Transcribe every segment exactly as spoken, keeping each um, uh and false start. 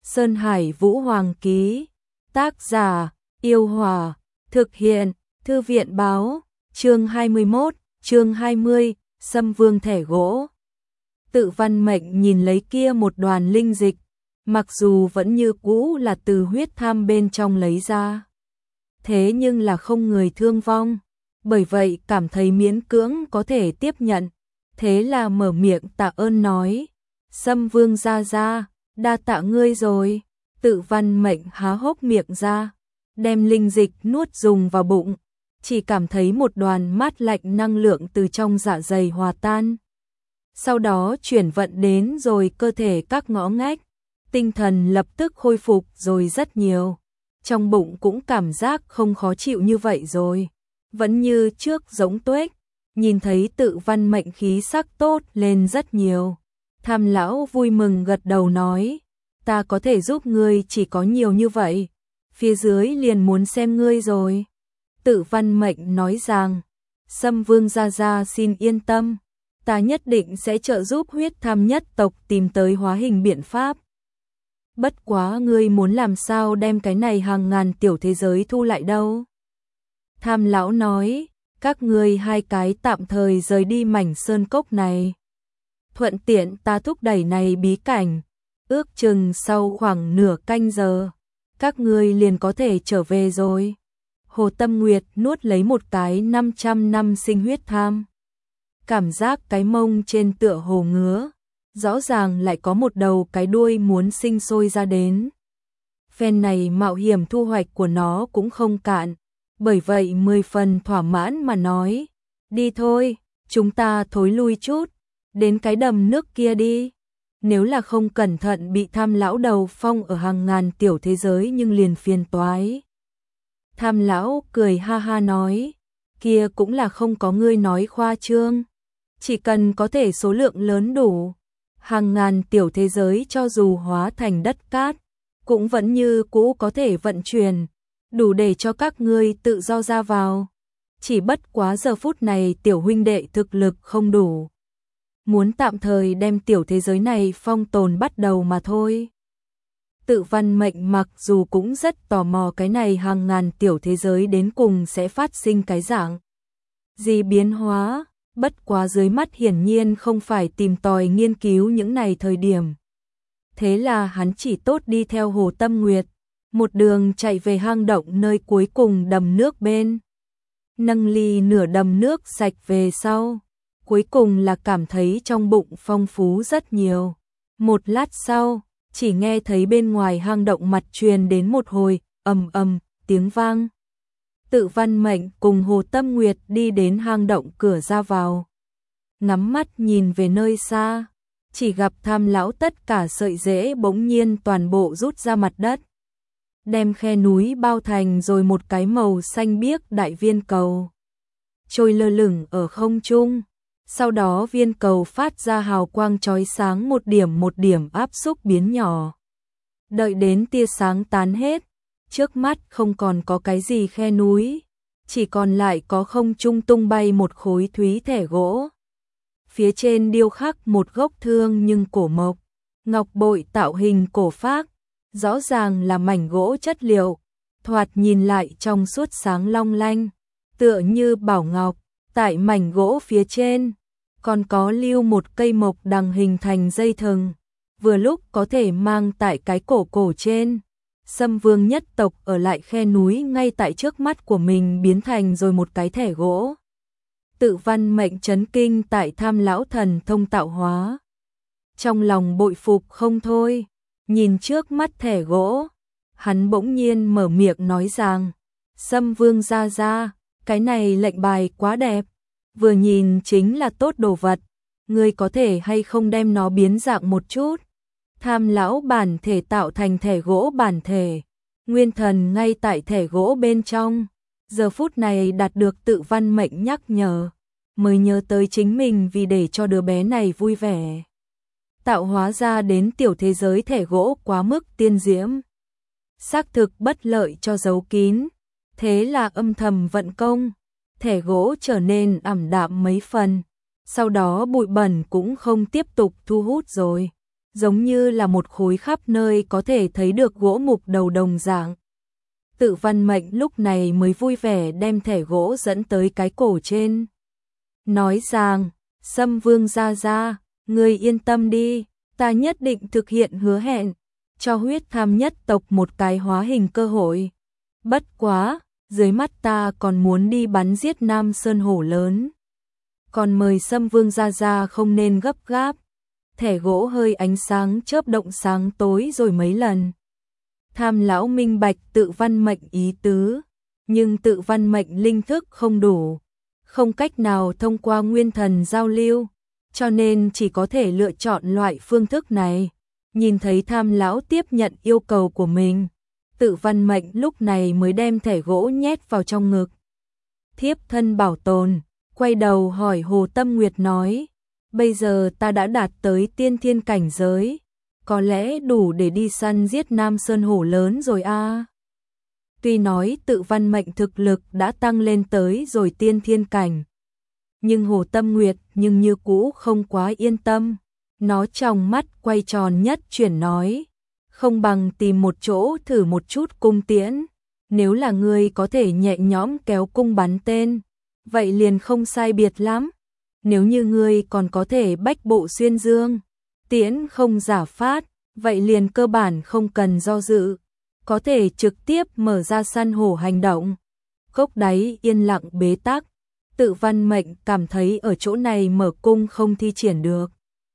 Sơn Hải Vũ Hoàng ký. Tác giả, Yêu Hòa. Thực hiện, Thư viện báo. Chương hai mươi mốt, chương hai mươi, Sâm Vương thẻ gỗ. Tự Văn Mệnh nhìn lấy kia một đoàn linh dịch, mặc dù vẫn như cũ là từ huyết tham bên trong lấy ra. Thế nhưng là không người thương vong, bởi vậy cảm thấy miễn cưỡng có thể tiếp nhận. Thế là mở miệng tạ ơn nói, Sâm Vương gia gia, đa tạ ngươi rồi. Tự Văn Mệnh há hốc miệng ra, đem linh dịch nuốt dùng vào bụng, chỉ cảm thấy một đoàn mát lạnh năng lượng từ trong dạ dày hòa tan. Sau đó chuyển vận đến rồi cơ thể các ngõ ngách, tinh thần lập tức khôi phục rồi rất nhiều. Trong bụng cũng cảm giác không khó chịu như vậy rồi, vẫn như trước giống tuếch. Nhìn thấy Tự Văn Mệnh khí sắc tốt lên rất nhiều, Tham lão vui mừng gật đầu nói, ta có thể giúp ngươi chỉ có nhiều như vậy, phía dưới liền muốn xem ngươi rồi. Tự Văn Mệnh nói rằng, Sâm Vương gia gia xin yên tâm, ta nhất định sẽ trợ giúp huyết tham nhất tộc tìm tới hóa hình biện pháp. Bất quá ngươi muốn làm sao đem cái này hàng ngàn tiểu thế giới thu lại đâu? Tham lão nói, các ngươi hai cái tạm thời rời đi mảnh sơn cốc này. Thuận tiện ta thúc đẩy này bí cảnh, ước chừng sau khoảng nửa canh giờ, các ngươi liền có thể trở về rồi. Hồ Tâm Nguyệt nuốt lấy một cái năm trăm năm sinh huyết tham. Cảm giác cái mông trên tựa hồ ngứa, rõ ràng lại có một đầu cái đuôi muốn sinh sôi ra đến. Phen này mạo hiểm thu hoạch của nó cũng không cạn, bởi vậy mười phần thỏa mãn mà nói, đi thôi, chúng ta thối lui chút, đến cái đầm nước kia đi. Nếu là không cẩn thận bị Tham lão đầu phong ở hàng ngàn tiểu thế giới nhưng liền phiền toái. Tham lão cười ha ha nói, kia cũng là không có ngươi nói khoa trương, chỉ cần có thể số lượng lớn đủ, hàng ngàn tiểu thế giới cho dù hóa thành đất cát, cũng vẫn như cũ có thể vận chuyển, đủ để cho các ngươi tự do ra vào. Chỉ bất quá giờ phút này tiểu huynh đệ thực lực không đủ, muốn tạm thời đem tiểu thế giới này phong tồn bắt đầu mà thôi. Tự Văn Mệnh mặc dù cũng rất tò mò cái này hàng ngàn tiểu thế giới đến cùng sẽ phát sinh cái dạng gì biến hóa, bất quá dưới mắt hiển nhiên không phải tìm tòi nghiên cứu những này thời điểm. Thế là hắn chỉ tốt đi theo Hồ Tâm Nguyệt, một đường chạy về hang động nơi cuối cùng đầm nước bên. Nâng ly nửa đầm nước sạch về sau, cuối cùng là cảm thấy trong bụng phong phú rất nhiều. Một lát sau, chỉ nghe thấy bên ngoài hang động mặt truyền đến một hồi ầm ầm tiếng vang. Tự Văn Mệnh cùng Hồ Tâm Nguyệt đi đến hang động cửa ra vào, ngắm mắt nhìn về nơi xa, chỉ gặp Tham lão tất cả sợi rễ bỗng nhiên toàn bộ rút ra mặt đất, đem khe núi bao thành rồi một cái màu xanh biếc đại viên cầu, trôi lơ lửng ở không trung. Sau đó viên cầu phát ra hào quang chói sáng một điểm một điểm áp xúc biến nhỏ. Đợi đến tia sáng tán hết, trước mắt không còn có cái gì khe núi, chỉ còn lại có không trung tung bay một khối thúy thẻ gỗ. Phía trên điêu khắc một gốc thương nhưng cổ mộc, ngọc bội tạo hình cổ phác, rõ ràng là mảnh gỗ chất liệu, thoạt nhìn lại trong suốt sáng long lanh, tựa như bảo ngọc. Tại mảnh gỗ phía trên, còn có lưu một cây mộc đằng hình thành dây thừng, vừa lúc có thể mang tại cái cổ cổ trên. Sâm Vương nhất tộc ở lại khe núi ngay tại trước mắt của mình biến thành rồi một cái thẻ gỗ. Tự Văn Mệnh chấn kinh tại Tham lão thần thông tạo hóa. Trong lòng bội phục không thôi, nhìn trước mắt thẻ gỗ, hắn bỗng nhiên mở miệng nói rằng, Sâm Vương gia gia, cái này lệnh bài quá đẹp, vừa nhìn chính là tốt đồ vật, ngươi có thể hay không đem nó biến dạng một chút. Tham lão bản thể tạo thành thẻ gỗ bản thể, nguyên thần ngay tại thẻ gỗ bên trong, giờ phút này đạt được Tự Văn Mệnh nhắc nhở, mới nhớ tới chính mình vì để cho đứa bé này vui vẻ, tạo hóa ra đến tiểu thế giới thẻ gỗ quá mức tiên diễm, xác thực bất lợi cho giấu kín. Thế là âm thầm vận công, thẻ gỗ trở nên ảm đạm mấy phần, sau đó bụi bẩn cũng không tiếp tục thu hút rồi, giống như là một khối khắp nơi có thể thấy được gỗ mục đầu đồng dạng. Tự Văn Mệnh lúc này mới vui vẻ đem thẻ gỗ dẫn tới cái cổ trên. Nói rằng, Sâm Vương gia gia, ngươi yên tâm đi, ta nhất định thực hiện hứa hẹn, cho huyết tham nhất tộc một cái hóa hình cơ hội. Bất quá, dưới mắt ta còn muốn đi bắn giết Nam Sơn hổ lớn. Còn mời Sâm Vương gia gia không nên gấp gáp. Thẻ gỗ hơi ánh sáng chớp động sáng tối rồi mấy lần. Tham lão minh bạch Tự Văn Mệnh ý tứ, nhưng Tự Văn Mệnh linh thức không đủ, không cách nào thông qua nguyên thần giao lưu, cho nên chỉ có thể lựa chọn loại phương thức này. Nhìn thấy Tham lão tiếp nhận yêu cầu của mình, Tự Văn Mệnh lúc này mới đem thẻ gỗ nhét vào trong ngực. Thiếp thân bảo tồn, quay đầu hỏi Hồ Tâm Nguyệt nói, bây giờ ta đã đạt tới tiên thiên cảnh giới, có lẽ đủ để đi săn giết Nam Sơn hổ lớn rồi a. À. Tuy nói Tự Văn Mệnh thực lực đã tăng lên tới rồi tiên thiên cảnh, nhưng Hồ Tâm Nguyệt nhưng như cũ không quá yên tâm. Nó trong mắt quay tròn nhất chuyển nói, không bằng tìm một chỗ thử một chút cung tiễn, nếu là ngươi có thể nhẹ nhõm kéo cung bắn tên, vậy liền không sai biệt lắm. Nếu như ngươi còn có thể bách bộ xuyên dương, tiễn không giả phát, vậy liền cơ bản không cần do dự, có thể trực tiếp mở ra săn hổ hành động. Cốc đáy yên lặng bế tắc, Tự Văn Mệnh cảm thấy ở chỗ này mở cung không thi triển được.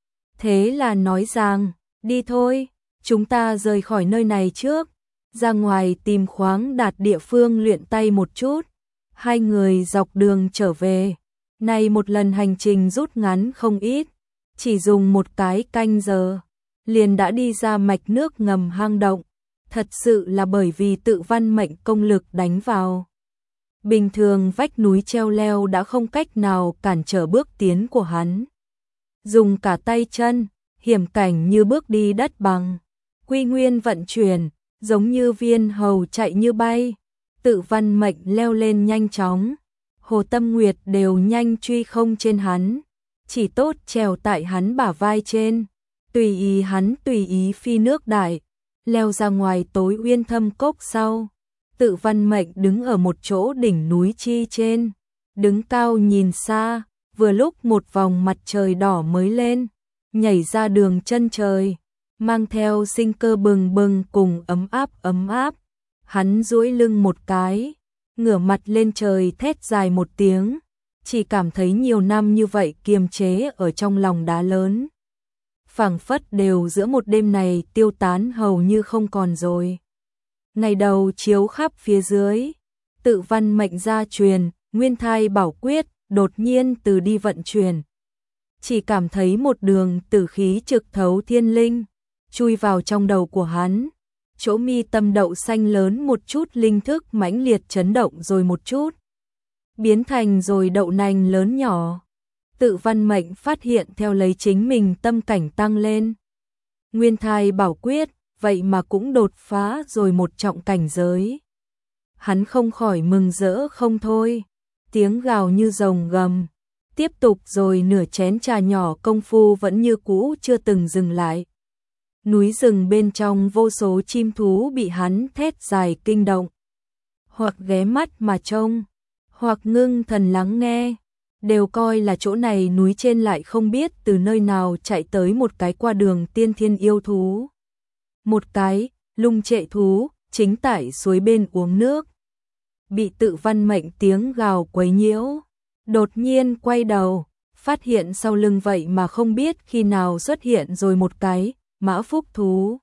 Thế là nói rằng, đi thôi, chúng ta rời khỏi nơi này trước, ra ngoài tìm khoáng đạt địa phương luyện tay một chút. Hai người dọc đường trở về, này một lần hành trình rút ngắn không ít, chỉ dùng một cái canh giờ, liền đã đi ra mạch nước ngầm hang động, thật sự là bởi vì Tự Văn Mệnh công lực đánh vào. Bình thường vách núi treo leo đã không cách nào cản trở bước tiến của hắn. Dùng cả tay chân, hiểm cảnh như bước đi đất bằng, quy nguyên vận chuyển, giống như viên hầu chạy như bay. Tự Văn Mệnh leo lên nhanh chóng, Hồ Tâm Nguyệt đều nhanh truy không trên hắn, chỉ tốt trèo tại hắn bả vai trên, tùy ý hắn tùy ý phi nước đại, leo ra ngoài tối uyên thâm cốc sau. Tự Văn Mệnh đứng ở một chỗ đỉnh núi chi trên, đứng cao nhìn xa, vừa lúc một vòng mặt trời đỏ mới lên, nhảy ra đường chân trời, mang theo sinh cơ bừng bừng cùng ấm áp ấm áp. Hắn duỗi lưng một cái, ngửa mặt lên trời thét dài một tiếng, chỉ cảm thấy nhiều năm như vậy kiềm chế ở trong lòng đá lớn, phảng phất đều giữa một đêm này tiêu tán hầu như không còn rồi. Ngày đầu chiếu khắp phía dưới, Tự Văn Mệnh gia truyền, Nguyên Thai Bảo Quyết, đột nhiên từ đi vận chuyển. Chỉ cảm thấy một đường tử khí trực thấu thiên linh, chui vào trong đầu của hắn. Chỗ mi tâm đậu xanh lớn một chút linh thức mãnh liệt chấn động rồi một chút, biến thành rồi đậu nành lớn nhỏ. Tự Văn Mệnh phát hiện theo lấy chính mình tâm cảnh tăng lên. Nguyên Thai Bảo Quyết, vậy mà cũng đột phá rồi một trọng cảnh giới. Hắn không khỏi mừng rỡ không thôi, tiếng gào như rồng gầm. Tiếp tục rồi nửa chén trà nhỏ công phu vẫn như cũ chưa từng dừng lại. Núi rừng bên trong vô số chim thú bị hắn thét dài kinh động, hoặc ghé mắt mà trông, hoặc ngưng thần lắng nghe, đều coi là chỗ này núi trên lại không biết từ nơi nào chạy tới một cái qua đường tiên thiên yêu thú. Một cái lung trệ thú chính tại suối bên uống nước, bị Tự Văn Mệnh tiếng gào quấy nhiễu, đột nhiên quay đầu, phát hiện sau lưng vậy mà không biết khi nào xuất hiện rồi một cái mã phúc thú.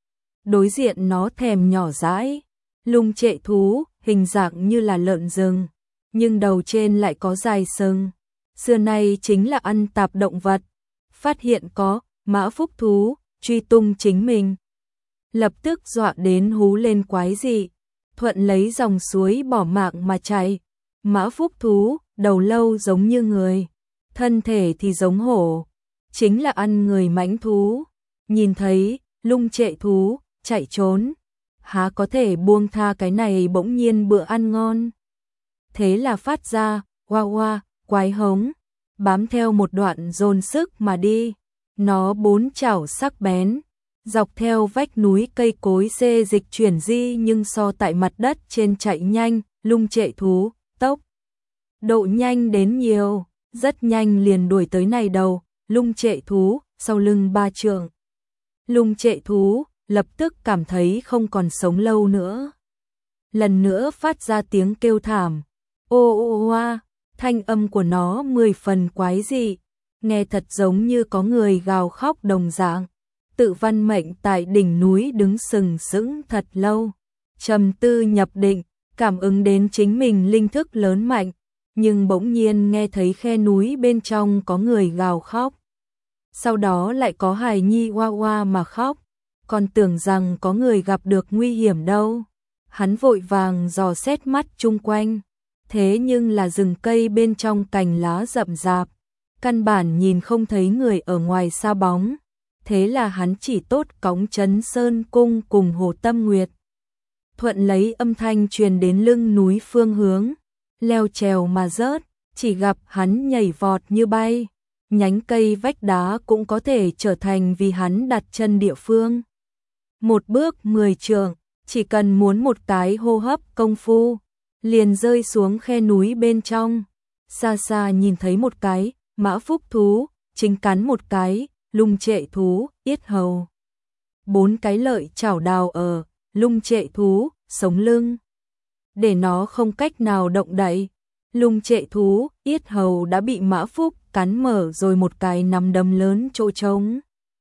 Đối diện nó thèm nhỏ dãi, lung trệ thú, hình dạng như là lợn rừng, nhưng đầu trên lại có dài sừng. Xưa nay chính là ăn tạp động vật. Phát hiện có mã phúc thú truy tung chính mình, lập tức dọa đến hú lên quái dị, thuận lấy dòng suối bỏ mạng mà chạy. Mã phúc thú, đầu lâu giống như người, thân thể thì giống hổ, chính là ăn người mãnh thú. Nhìn thấy lung trệ thú chạy trốn, há có thể buông tha cái này bỗng nhiên bữa ăn ngon. Thế là phát ra oa oa quái hống, bám theo một đoạn dồn sức mà đi. Nó bốn chảo sắc bén, dọc theo vách núi cây cối xê dịch chuyển di nhưng so tại mặt đất trên chạy nhanh, lung trệ thú, tốc độ nhanh đến nhiều, rất nhanh liền đuổi tới này đầu, lung trệ thú, sau lưng ba trượng. Lung trệ thú, lập tức cảm thấy không còn sống lâu nữa. Lần nữa phát ra tiếng kêu thảm, ô ô oa, thanh âm của nó mười phần quái dị, nghe thật giống như có người gào khóc đồng dạng. Tự Văn Mệnh tại đỉnh núi đứng sừng sững thật lâu, trầm tư nhập định, cảm ứng đến chính mình linh thức lớn mạnh, nhưng bỗng nhiên nghe thấy khe núi bên trong có người gào khóc. Sau đó lại có hài nhi oa oa mà khóc, còn tưởng rằng có người gặp được nguy hiểm đâu. Hắn vội vàng dò xét mắt chung quanh, thế nhưng là rừng cây bên trong cành lá rậm rạp, căn bản nhìn không thấy người ở ngoài xa bóng. Thế là hắn chỉ tốt cõng Trấn Sơn Cung cùng Hồ Tâm Nguyệt. Thuận lấy âm thanh truyền đến lưng núi phương hướng, leo trèo mà rớt, chỉ gặp hắn nhảy vọt như bay, nhánh cây vách đá cũng có thể trở thành vì hắn đặt chân địa phương. Một bước mười trượng, chỉ cần muốn một cái hô hấp công phu, liền rơi xuống khe núi bên trong. Xa xa nhìn thấy một cái mã phúc thú, chính cắn một cái lung trệ thú, yết hầu. Bốn cái lợi chảo đào ở lung trệ thú, sống lưng, để nó không cách nào động đậy. Lung trệ thú, yết hầu đã bị mã phúc cắn mở rồi một cái nắm đấm lớn chỗ trống.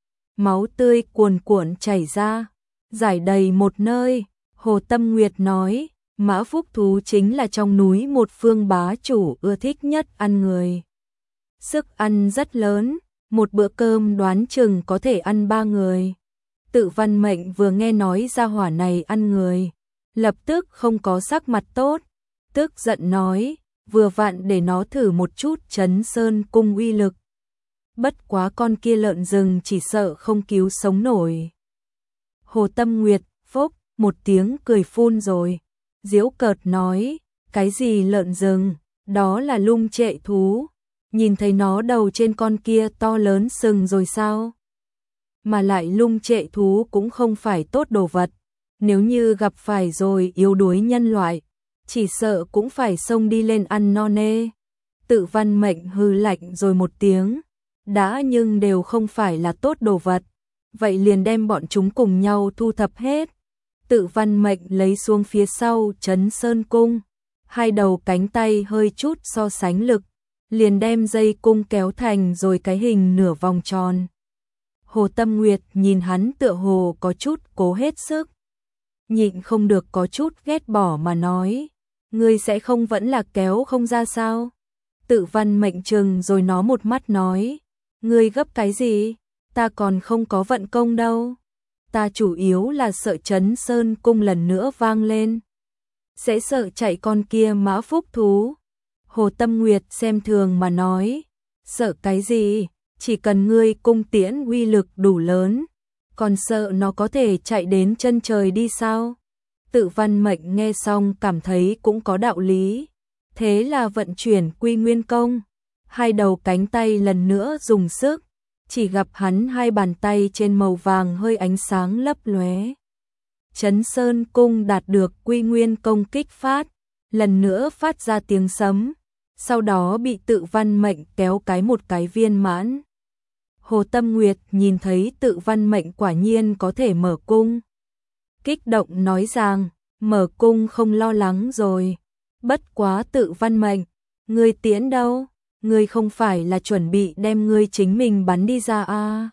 Máu tươi cuồn cuộn chảy ra, rải đầy một nơi. Hồ Tâm Nguyệt nói, mã phúc thú chính là trong núi một phương bá chủ ưa thích nhất ăn người. Sức ăn rất lớn, một bữa cơm đoán chừng có thể ăn ba người. Tự Văn Mệnh vừa nghe nói gia hỏa này ăn người, lập tức không có sắc mặt tốt, tức giận nói, vừa vặn để nó thử một chút Trấn Sơn Cung uy lực. Bất quá con kia lợn rừng chỉ sợ không cứu sống nổi. Hồ Tâm Nguyệt phốc một tiếng cười phun rồi, giễu cợt nói, cái gì lợn rừng, đó là lung trệ thú. Nhìn thấy nó đầu trên con kia to lớn sừng rồi sao? Mà lại lung trệ thú cũng không phải tốt đồ vật, nếu như gặp phải rồi yếu đuối nhân loại, chỉ sợ cũng phải xông đi lên ăn no nê. Tự Văn Mệnh hư lạnh rồi một tiếng, đã nhưng đều không phải là tốt đồ vật, vậy liền đem bọn chúng cùng nhau thu thập hết. Tự Văn Mệnh lấy xuống phía sau Trấn Sơn Cung, hai đầu cánh tay hơi chút so sánh lực, liền đem dây cung kéo thành rồi cái hình nửa vòng tròn. Hồ Tâm Nguyệt nhìn hắn tựa hồ có chút cố hết sức, nhịn không được có chút ghét bỏ mà nói, ngươi sẽ không vẫn là kéo không ra sao? Tự Văn Mệnh trừng rồi nó một mắt nói, ngươi gấp cái gì? Ta còn không có vận công đâu. Ta chủ yếu là sợ Trấn Sơn Cung lần nữa vang lên, sẽ sợ chạy con kia mã phúc thú. Hồ Tâm Nguyệt xem thường mà nói, sợ cái gì, chỉ cần ngươi cung tiễn uy lực đủ lớn, còn sợ nó có thể chạy đến chân trời đi sao? Tự Văn Mệnh nghe xong cảm thấy cũng có đạo lý, thế là vận chuyển quy nguyên công, hai đầu cánh tay lần nữa dùng sức, chỉ gặp hắn hai bàn tay trên màu vàng hơi ánh sáng lấp lóe. Trấn Sơn Cung đạt được quy nguyên công kích phát, lần nữa phát ra tiếng sấm, sau đó bị Tự Văn Mệnh kéo cái một cái viên mãn. Hồ Tâm Nguyệt nhìn thấy Tự Văn Mệnh quả nhiên có thể mở cung, kích động nói rằng, mở cung không lo lắng rồi. Bất quá Tự Văn Mệnh, ngươi tiễn đâu? Ngươi không phải là chuẩn bị đem ngươi chính mình bắn đi ra à?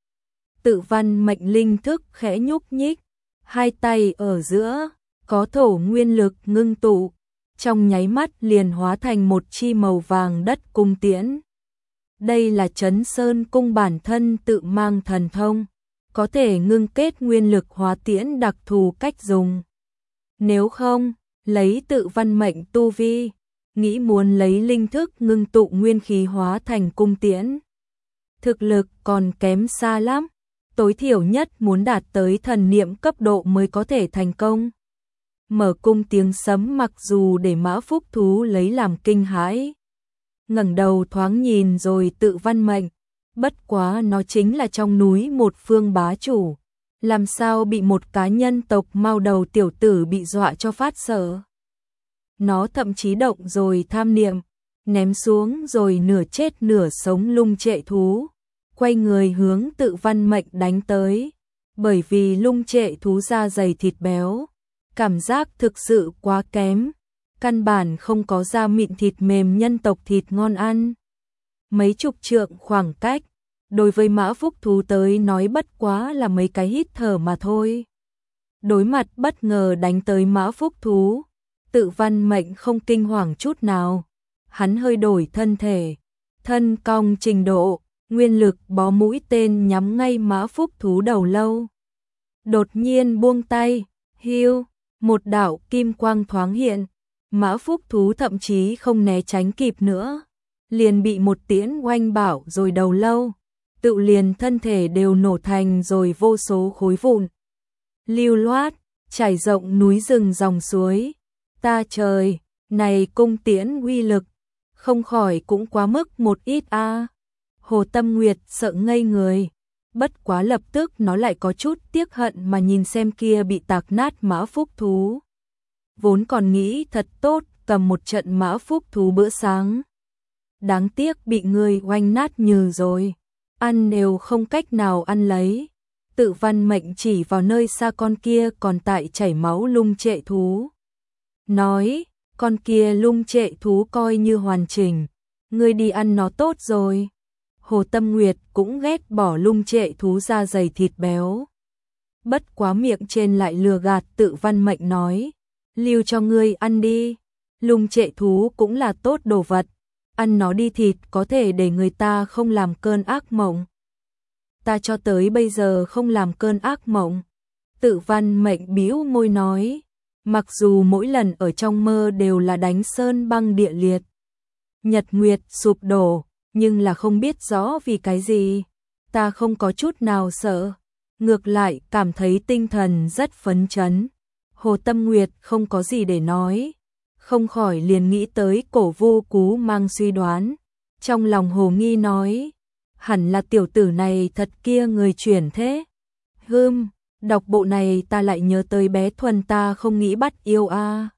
Tự Văn Mệnh linh thức khẽ nhúc nhích, hai tay ở giữa, có thổ nguyên lực ngưng tụ, trong nháy mắt liền hóa thành một chi màu vàng đất cung tiễn. Đây là Trấn Sơn Cung bản thân tự mang thần thông, có thể ngưng kết nguyên lực hóa tiễn đặc thù cách dùng. Nếu không, lấy Tự Văn Mệnh tu vi, nghĩ muốn lấy linh thức ngưng tụ nguyên khí hóa thành cung tiễn, thực lực còn kém xa lắm, tối thiểu nhất muốn đạt tới thần niệm cấp độ mới có thể thành công. Mở cung tiếng sấm mặc dù để mã phúc thú lấy làm kinh hãi, ngẩng đầu thoáng nhìn rồi Tự Văn Mệnh, Bất quá nó chính là trong núi một phương bá chủ, làm sao bị một cá nhân tộc mao đầu tiểu tử bị dọa cho phát sợ. Nó thậm chí động rồi tham niệm, ném xuống rồi nửa chết nửa sống lung trệ thú, quay người hướng Tự Văn Mệnh đánh tới. Bởi vì lung trệ thú da dày thịt béo, cảm giác thực sự quá kém, căn bản không có da mịn thịt mềm nhân tộc thịt ngon ăn. Mấy chục trượng khoảng cách, đối với mã phúc thú tới nói bất quá là mấy cái hít thở mà thôi. Đối mặt bất ngờ đánh tới mã phúc thú, Tự Văn Mệnh không kinh hoàng chút nào. Hắn hơi đổi thân thể, thân cong trình độ, nguyên lực bó mũi tên nhắm ngay mã phúc thú đầu lâu. Đột nhiên buông tay, hiu, một đạo kim quang thoáng hiện, mã phúc thú thậm chí không né tránh kịp nữa, liền bị một tiễn oanh bảo rồi đầu lâu, tự liền thân thể đều nổ thành rồi vô số khối vụn. Lưu loát, trải rộng núi rừng dòng suối. Ta trời, này cung tiễn uy lực, không khỏi cũng quá mức một ít a. À. Hồ Tâm Nguyệt sợ ngây người, bất quá lập tức nó lại có chút tiếc hận mà nhìn xem kia bị tạc nát mã phúc thú. Vốn còn nghĩ thật tốt cầm một trận mã phúc thú bữa sáng. Đáng tiếc bị người oanh nát nhừ rồi, ăn đều không cách nào ăn lấy. Tự Văn Mệnh chỉ vào nơi xa con kia còn tại chảy máu lung trệ thú. Nói, con kia lung trệ thú coi như hoàn chỉnh, ngươi đi ăn nó tốt rồi. Hồ Tâm Nguyệt cũng ghét bỏ lung trệ thú da dày thịt béo. Bất quá miệng trên lại lừa gạt Tự Văn Mệnh nói, lưu cho ngươi ăn đi, lung trệ thú cũng là tốt đồ vật, ăn nó đi thịt có thể để người ta không làm cơn ác mộng. Ta cho tới bây giờ không làm cơn ác mộng. Tự Văn Mệnh bĩu môi nói, mặc dù mỗi lần ở trong mơ đều là đánh sơn băng địa liệt, nhật nguyệt sụp đổ, nhưng là không biết rõ vì cái gì, ta không có chút nào sợ, ngược lại cảm thấy tinh thần rất phấn chấn. Hồ Tâm Nguyệt không có gì để nói, không khỏi liền nghĩ tới Cổ Vô Cú mang suy đoán, trong lòng hồ nghi nói, hẳn là tiểu tử này thật kia người chuyển thế. Hừm, đọc bộ này ta lại nhớ tới bé Thuần ta không nghĩ bắt yêu a. À.